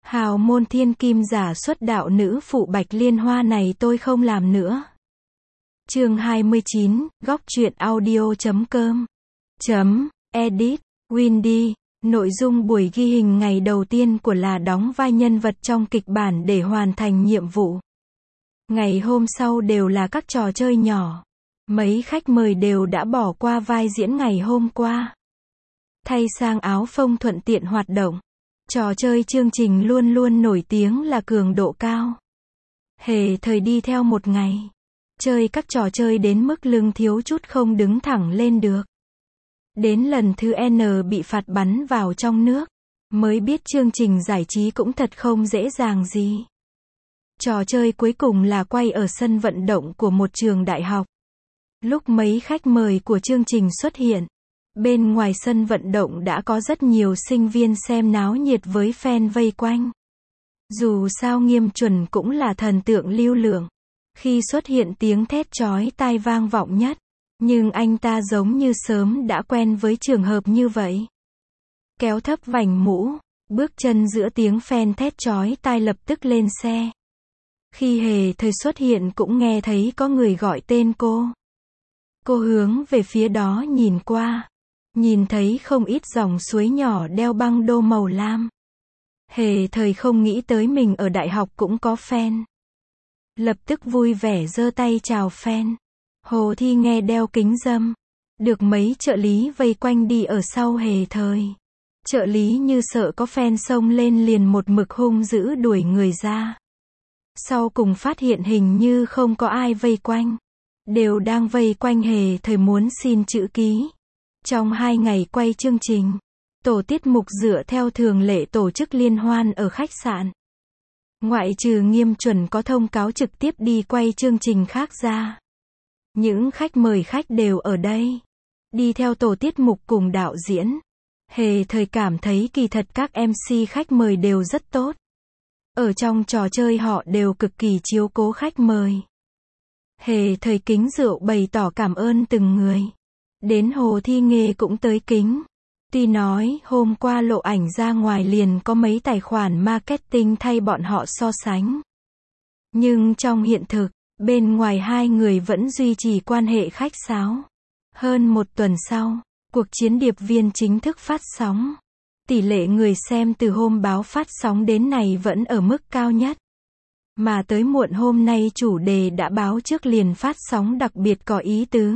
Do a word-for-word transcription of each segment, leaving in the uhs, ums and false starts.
Hào môn thiên kim giả xuất đạo nữ phụ Bạch Liên Hoa này tôi không làm nữa. Chương hai mươi chín, góc truyện audio chấm com chấm edit Windy. Nội dung buổi ghi hình ngày đầu tiên của là đóng vai nhân vật trong kịch bản để hoàn thành nhiệm vụ. Ngày hôm sau đều là các trò chơi nhỏ. Mấy khách mời đều đã bỏ qua vai diễn ngày hôm qua. Thay sang áo phông thuận tiện hoạt động. Trò chơi chương trình luôn luôn nổi tiếng là cường độ cao. Hề thời đi theo một ngày. Chơi các trò chơi đến mức lưng thiếu chút không đứng thẳng lên được. Đến lần thứ N bị phạt bắn vào trong nước. Mới biết chương trình giải trí cũng thật không dễ dàng gì. Trò chơi cuối cùng là quay ở sân vận động của một trường đại học. Lúc mấy khách mời của chương trình xuất hiện, bên ngoài sân vận động đã có rất nhiều sinh viên xem náo nhiệt với fan vây quanh. Dù sao Nghiêm Chuẩn cũng là thần tượng lưu lượng. Khi xuất hiện tiếng thét chói tai vang vọng nhất. Nhưng anh ta giống như sớm đã quen với trường hợp như vậy. Kéo thấp vành mũ, bước chân giữa tiếng fan thét chói tai lập tức lên xe. Khi Hề thời xuất hiện cũng nghe thấy có người gọi tên cô. Cô hướng về phía đó nhìn qua. Nhìn thấy không ít dòng suối nhỏ đeo băng đô màu lam. Hề thời không nghĩ tới mình ở đại học cũng có fan. Lập tức vui vẻ giơ tay chào fan. Hồ Thi nghe đeo kính râm. Được mấy trợ lý vây quanh đi ở sau Hề thời. Trợ lý như sợ có fan xông lên liền một mực hung dữ đuổi người ra. Sau cùng phát hiện hình như không có ai vây quanh. Đều đang vây quanh Hề thời muốn xin chữ ký. Trong hai ngày quay chương trình, tổ tiết mục dựa theo thường lệ tổ chức liên hoan ở khách sạn. Ngoại trừ Nghiêm Chuẩn có thông cáo trực tiếp đi quay chương trình khác ra. Những khách mời khách đều ở đây. Đi theo tổ tiết mục cùng đạo diễn. Hề thời cảm thấy kỳ thật các em xê khách mời đều rất tốt. Ở trong trò chơi họ đều cực kỳ chiếu cố khách mời. Hề thời kính rượu bày tỏ cảm ơn từng người. Đến Hồ Thi Nghê cũng tới kính. Tuy nói hôm qua lộ ảnh ra ngoài liền có mấy tài khoản marketing thay bọn họ so sánh. Nhưng trong hiện thực, bên ngoài hai người vẫn duy trì quan hệ khách sáo. Hơn một tuần sau, cuộc chiến điệp viên chính thức phát sóng. Tỷ lệ người xem từ hôm báo phát sóng đến này vẫn ở mức cao nhất. Mà tới muộn hôm nay chủ đề đã báo trước liền phát sóng đặc biệt có ý tứ.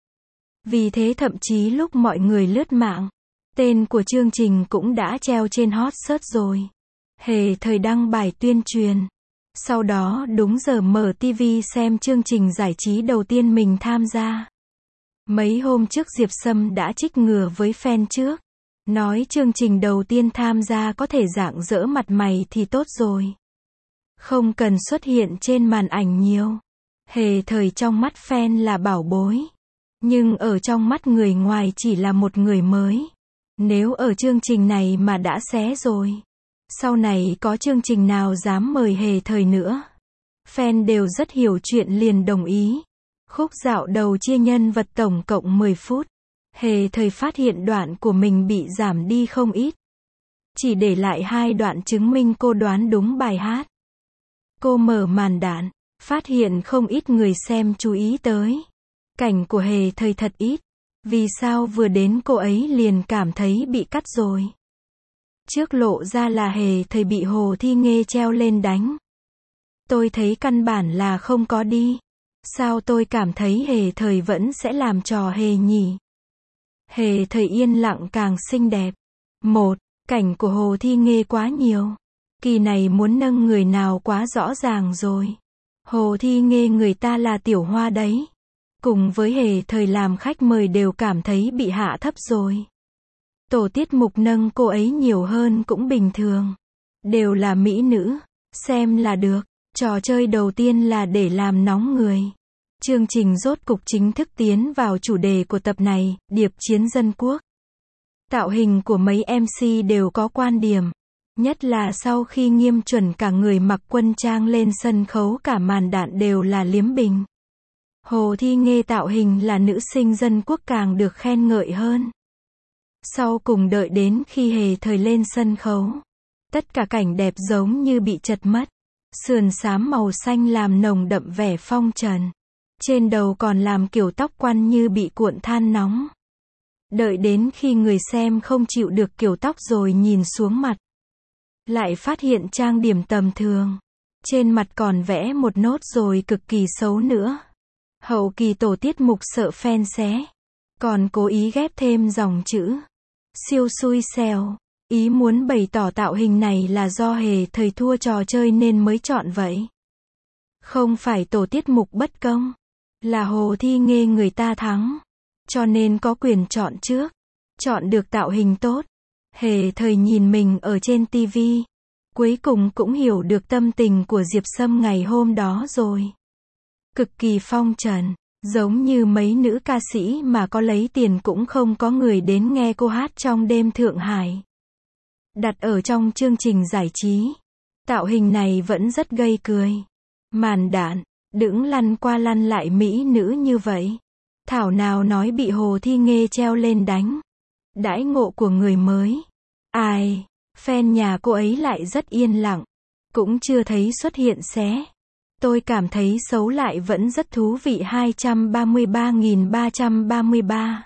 Vì thế thậm chí lúc mọi người lướt mạng, tên của chương trình cũng đã treo trên hot search rồi. Hề thời đăng bài tuyên truyền. Sau đó đúng giờ mở ti vi xem chương trình giải trí đầu tiên mình tham gia. Mấy hôm trước Diệp Sâm đã trích ngừa với fan trước. Nói chương trình đầu tiên tham gia có thể rạng rỡ mặt mày thì tốt rồi. Không cần xuất hiện trên màn ảnh nhiều. Hề thời trong mắt fan là bảo bối. Nhưng ở trong mắt người ngoài chỉ là một người mới. Nếu ở chương trình này mà đã xé rồi. Sau này có chương trình nào dám mời Hề thời nữa. Fan đều rất hiểu chuyện liền đồng ý. Khúc dạo đầu chia nhân vật tổng cộng mười phút. Hề thời phát hiện đoạn của mình bị giảm đi không ít. Chỉ để lại hai đoạn chứng minh cô đoán đúng bài hát. Cô mở màn đạn, phát hiện không ít người xem chú ý tới. Cảnh của Hề thời thật ít. Vì sao vừa đến cô ấy liền cảm thấy bị cắt rồi. Trước lộ ra là Hề thời bị Hồ Thi Nghê treo lên đánh. Tôi thấy căn bản là không có đi. Sao tôi cảm thấy Hề thời vẫn sẽ làm trò hề nhỉ? Hề thời yên lặng càng xinh đẹp. Một, cảnh của Hồ Thi Nghê quá nhiều. Kỳ này muốn nâng người nào quá rõ ràng rồi. Hồ Thi Nghê người ta là tiểu hoa đấy. Cùng với Hề thời làm khách mời đều cảm thấy bị hạ thấp rồi. Tổ tiết mục nâng cô ấy nhiều hơn cũng bình thường. Đều là mỹ nữ. Xem là được. Trò chơi đầu tiên là để làm nóng người. Chương trình rốt cục chính thức tiến vào chủ đề của tập này, điệp chiến dân quốc. Tạo hình của mấy em xê đều có quan điểm. Nhất là sau khi Nghiêm Chuẩn cả người mặc quân trang lên sân khấu cả màn đạn đều là liếm bình. Hồ Thi Nghê tạo hình là nữ sinh dân quốc càng được khen ngợi hơn. Sau cùng đợi đến khi Hề thời lên sân khấu. Tất cả cảnh đẹp giống như bị chật mất. Sườn xám màu xanh làm nồng đậm vẻ phong trần. Trên đầu còn làm kiểu tóc quăn như bị cuộn than nóng. Đợi đến khi người xem không chịu được kiểu tóc rồi nhìn xuống mặt. Lại phát hiện trang điểm tầm thường. Trên mặt còn vẽ một nốt rồi cực kỳ xấu nữa. Hậu kỳ tổ tiết mục sợ fan xé. Còn cố ý ghép thêm dòng chữ. Siêu xui xẻo. Ý muốn bày tỏ tạo hình này là do Hề Thời thua trò chơi nên mới chọn vậy. Không phải tổ tiết mục bất công. Là Hồ Thi Nghê người ta thắng. Cho nên có quyền chọn trước. Chọn được tạo hình tốt. Hề Thời nhìn mình ở trên tivi. Cuối cùng cũng hiểu được tâm tình của Diệp Sâm ngày hôm đó rồi. Cực kỳ phong trần. Giống như mấy nữ ca sĩ mà có lấy tiền cũng không có người đến nghe cô hát trong đêm Thượng Hải. Đặt ở trong chương trình giải trí. Tạo hình này vẫn rất gây cười. Màn đạn, đững lăn qua lăn lại mỹ nữ như vậy. Thảo nào nói bị Hồ Thi Nghê treo lên đánh. Đãi ngộ của người mới. Ai, fan nhà cô ấy lại rất yên lặng. Cũng chưa thấy xuất hiện xé. Tôi cảm thấy xấu lại vẫn rất thú vị. Hai trăm ba mươi ba nghìn ba trăm ba mươi ba.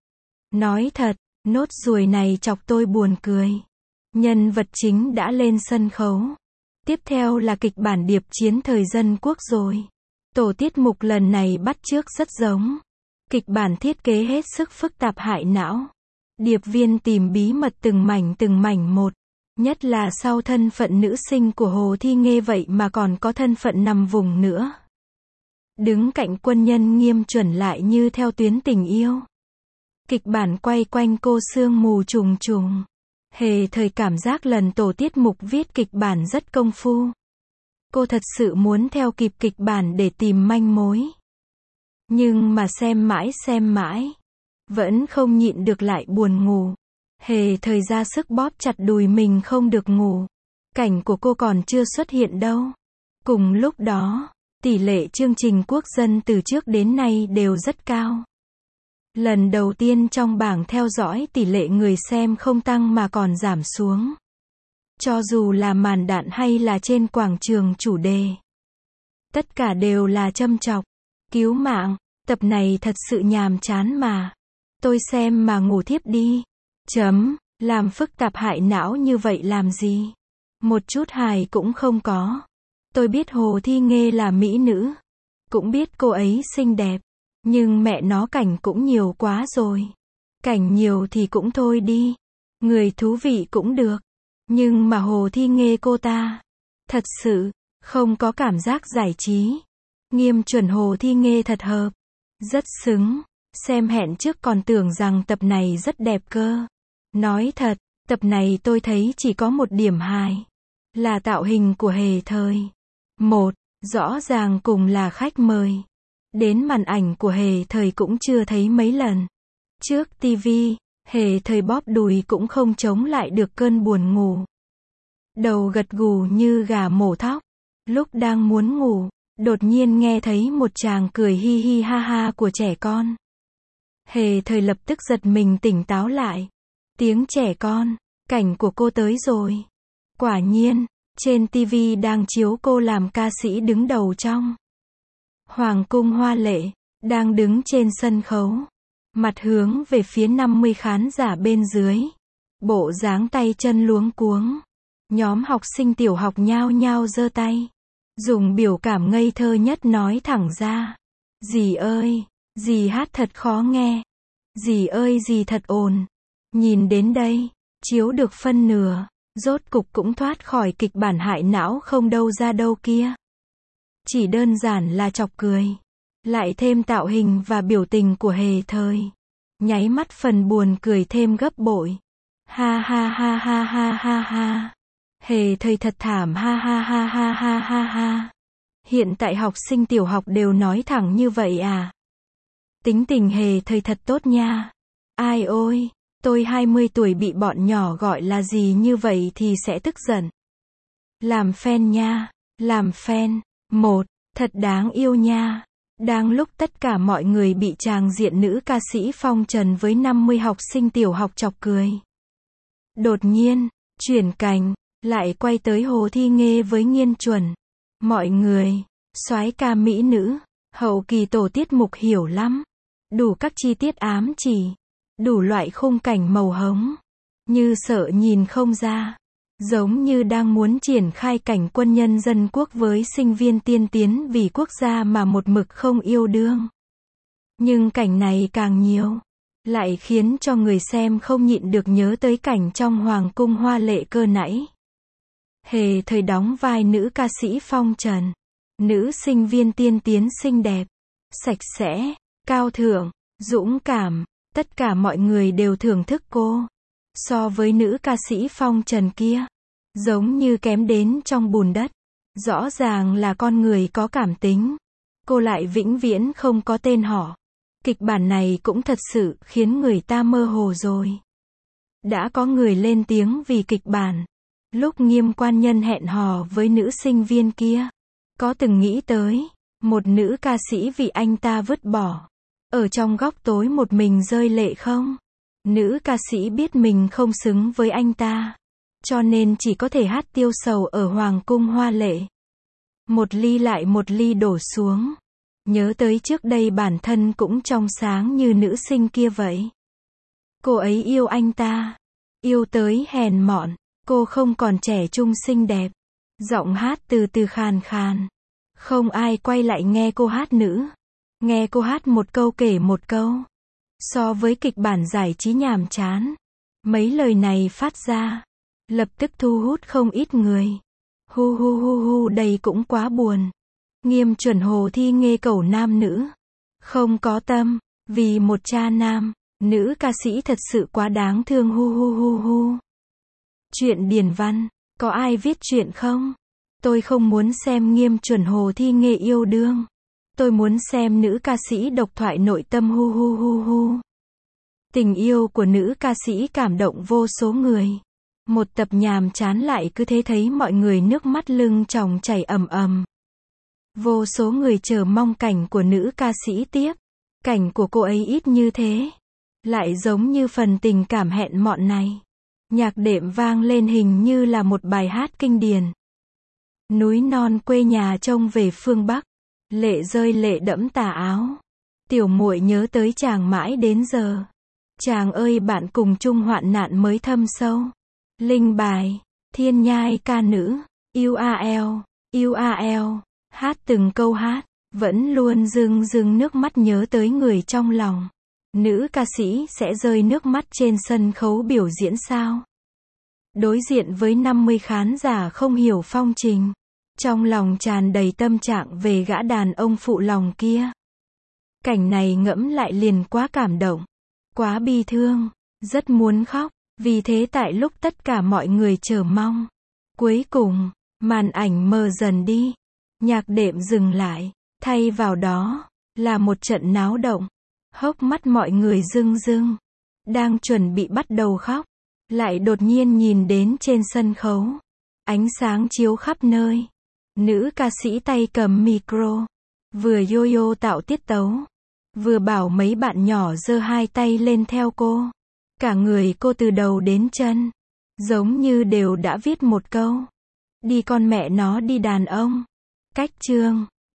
Nói thật, nốt ruồi này chọc tôi buồn cười. Nhân vật chính đã lên sân khấu. Tiếp theo là kịch bản điệp chiến thời dân quốc rồi. Tổ tiết mục lần này bắt chước rất giống. Kịch bản thiết kế hết sức phức tạp hại não. Điệp viên tìm bí mật từng mảnh từng mảnh một. Nhất là sau thân phận nữ sinh của Hồ Thi Nghê vậy mà còn có thân phận nằm vùng nữa. Đứng cạnh quân nhân nghiêm chuẩn lại như theo tuyến tình yêu. Kịch bản quay quanh cô sương mù trùng trùng. Hề Thời cảm giác lần tổ tiết mục viết kịch bản rất công phu. Cô thật sự muốn theo kịp kịch bản để tìm manh mối. Nhưng mà xem mãi xem mãi. Vẫn không nhịn được lại buồn ngủ. Hề Thời ra sức bóp chặt đùi mình không được ngủ. Cảnh của cô còn chưa xuất hiện đâu. Cùng lúc đó, tỷ lệ chương trình quốc dân từ trước đến nay đều rất cao. Lần đầu tiên trong bảng theo dõi tỷ lệ người xem không tăng mà còn giảm xuống. Cho dù là màn đạn hay là trên quảng trường chủ đề. Tất cả đều là châm chọc. Cứu mạng, tập này thật sự nhàm chán mà. Tôi xem mà ngủ thiếp đi. Chấm, làm phức tạp hại não như vậy làm gì? Một chút hài cũng không có. Tôi biết Hồ Thi Nghê là mỹ nữ. Cũng biết cô ấy xinh đẹp. Nhưng mẹ nó cảnh cũng nhiều quá rồi. Cảnh nhiều thì cũng thôi đi. Người thú vị cũng được. Nhưng mà Hồ Thi Nghê cô ta. Thật sự, không có cảm giác giải trí. Nghiêm chuẩn Hồ Thi Nghê thật hợp. Rất xứng. Xem hẹn trước còn tưởng rằng tập này rất đẹp cơ. Nói thật, tập này tôi thấy chỉ có một điểm hài. Là tạo hình của Hề Thời. Một, rõ ràng cùng là khách mời. Đến màn ảnh của Hề Thời cũng chưa thấy mấy lần. Trước tivi, Hề Thời bóp đùi cũng không chống lại được cơn buồn ngủ. Đầu gật gù như gà mổ thóc. Lúc đang muốn ngủ, đột nhiên nghe thấy một tràng cười hi hi ha ha của trẻ con. Hề Thời lập tức giật mình tỉnh táo lại. Tiếng trẻ con, cảnh của cô tới rồi. Quả nhiên, trên tivi đang chiếu cô làm ca sĩ đứng đầu trong Hoàng cung hoa lệ, đang đứng trên sân khấu. Mặt hướng về phía năm mươi khán giả bên dưới. Bộ dáng tay chân luống cuống. Nhóm học sinh tiểu học nhao nhao giơ tay. Dùng biểu cảm ngây thơ nhất nói thẳng ra. Dì ơi, dì hát thật khó nghe. Dì ơi dì thật ồn. Nhìn đến đây, chiếu được phân nửa. Rốt cục cũng thoát khỏi kịch bản hại não không đâu ra đâu kia. Chỉ đơn giản là chọc cười. Lại thêm tạo hình và biểu tình của Hề Thời. Nháy mắt phần buồn cười thêm gấp bội. Ha ha ha ha ha ha ha. Hề Thời thật thảm ha ha ha ha ha ha ha. Hiện tại học sinh tiểu học đều nói thẳng như vậy à? Tính tình Hề Thời thật tốt nha. Ai ôi, tôi hai mươi tuổi bị bọn nhỏ gọi là gì như vậy thì sẽ tức giận. Làm fan nha, làm fan. Một, thật đáng yêu nha. Đang lúc tất cả mọi người bị tràng diện nữ ca sĩ phong trần với năm mươi học sinh tiểu học chọc cười. Đột nhiên, chuyển cảnh, Lại quay tới Hồ Thi Nghê với Nghiên Chuẩn. Mọi người, soái ca mỹ nữ, hậu kỳ tổ tiết mục hiểu lắm. Đủ các chi tiết ám chỉ, đủ loại khung cảnh màu hồng. Như sợ nhìn không ra. Giống như đang muốn triển khai cảnh quân nhân dân quốc với sinh viên tiên tiến vì quốc gia mà một mực không yêu đương. Nhưng cảnh này càng nhiều, lại khiến cho người xem không nhịn được nhớ tới cảnh trong Hoàng cung hoa lệ cơ nãy. Hề thời đóng vai nữ ca sĩ phong trần. Nữ sinh viên tiên tiến xinh đẹp, sạch sẽ, cao thượng, dũng cảm. Tất cả mọi người đều thưởng thức cô. So với nữ ca sĩ phong trần kia, giống như kém đến trong bùn đất. Rõ ràng là con người có cảm tính. Cô lại vĩnh viễn không có tên họ. Kịch bản này cũng thật sự khiến người ta mơ hồ rồi. Đã có người lên tiếng vì kịch bản. Lúc Nghiêm quan nhân hẹn hò với nữ sinh viên kia, có từng nghĩ tới một nữ ca sĩ vì anh ta vứt bỏ, ở trong góc tối một mình rơi lệ không? Nữ ca sĩ biết mình không xứng với anh ta, cho nên chỉ có thể hát tiêu sầu ở Hoàng cung hoa lệ. Một ly lại một ly đổ xuống. Nhớ tới trước đây bản thân cũng trong sáng như nữ sinh kia vậy. Cô ấy yêu anh ta, yêu tới hèn mọn. Cô không còn trẻ trung xinh đẹp, giọng hát từ từ khàn khàn. Không ai quay lại nghe cô hát nữa. Nghe cô hát một câu kể một câu. So với kịch bản giải trí nhàm chán, mấy lời này phát ra, lập tức thu hút không ít người. Hu hu hu hu, đây cũng quá buồn. Nghiêm Chuẩn Hồ Thi Nghê cầu nam nữ, không có tâm, vì một cha nam. Nữ ca sĩ thật sự quá đáng thương. Hu hu hu hu. Chuyện điển văn, có ai viết chuyện không? Tôi không muốn xem Nghiêm Chuẩn Hồ Thi Nghê yêu đương. Tôi muốn xem nữ ca sĩ độc thoại nội tâm. Hu hu hu hu. Tình yêu của nữ ca sĩ cảm động vô số người. Một tập nhàm chán lại cứ thế thấy mọi người nước mắt lưng tròng chảy ầm ầm. Vô số người chờ mong cảnh của nữ ca sĩ tiếp. Cảnh của cô ấy ít như thế, lại giống như phần tình cảm hẹn mọn này. Nhạc đệm vang lên hình như là một bài hát kinh điển. Núi non quê nhà trông về phương Bắc, lệ rơi lệ đẫm tà áo. Tiểu muội nhớ tới chàng mãi đến giờ. Chàng ơi bạn cùng chung hoạn nạn mới thâm sâu. Linh bài, thiên nhai ca nữ, u a lờ, u a lờ, hát từng câu hát, vẫn luôn rưng rưng nước mắt nhớ tới người trong lòng. Nữ ca sĩ sẽ rơi nước mắt trên sân khấu biểu diễn sao? Đối diện với năm mươi khán giả không hiểu phong trình, trong lòng tràn đầy tâm trạng về gã đàn ông phụ lòng kia. Cảnh này ngẫm lại liền quá cảm động, quá bi thương, rất muốn khóc. Vì thế tại lúc tất cả mọi người chờ mong, cuối cùng, màn ảnh mờ dần đi, nhạc đệm dừng lại, thay vào đó là một trận náo động. Hốc mắt mọi người rưng rưng, đang chuẩn bị bắt đầu khóc, lại đột nhiên nhìn đến trên sân khấu, ánh sáng chiếu khắp nơi. Nữ ca sĩ tay cầm micro, vừa yo-yo tạo tiết tấu, vừa bảo mấy bạn nhỏ giơ hai tay lên theo cô. Cả người cô từ đầu đến chân, giống như đều đã viết một câu. Đi con mẹ nó đi đàn ông. Cách chương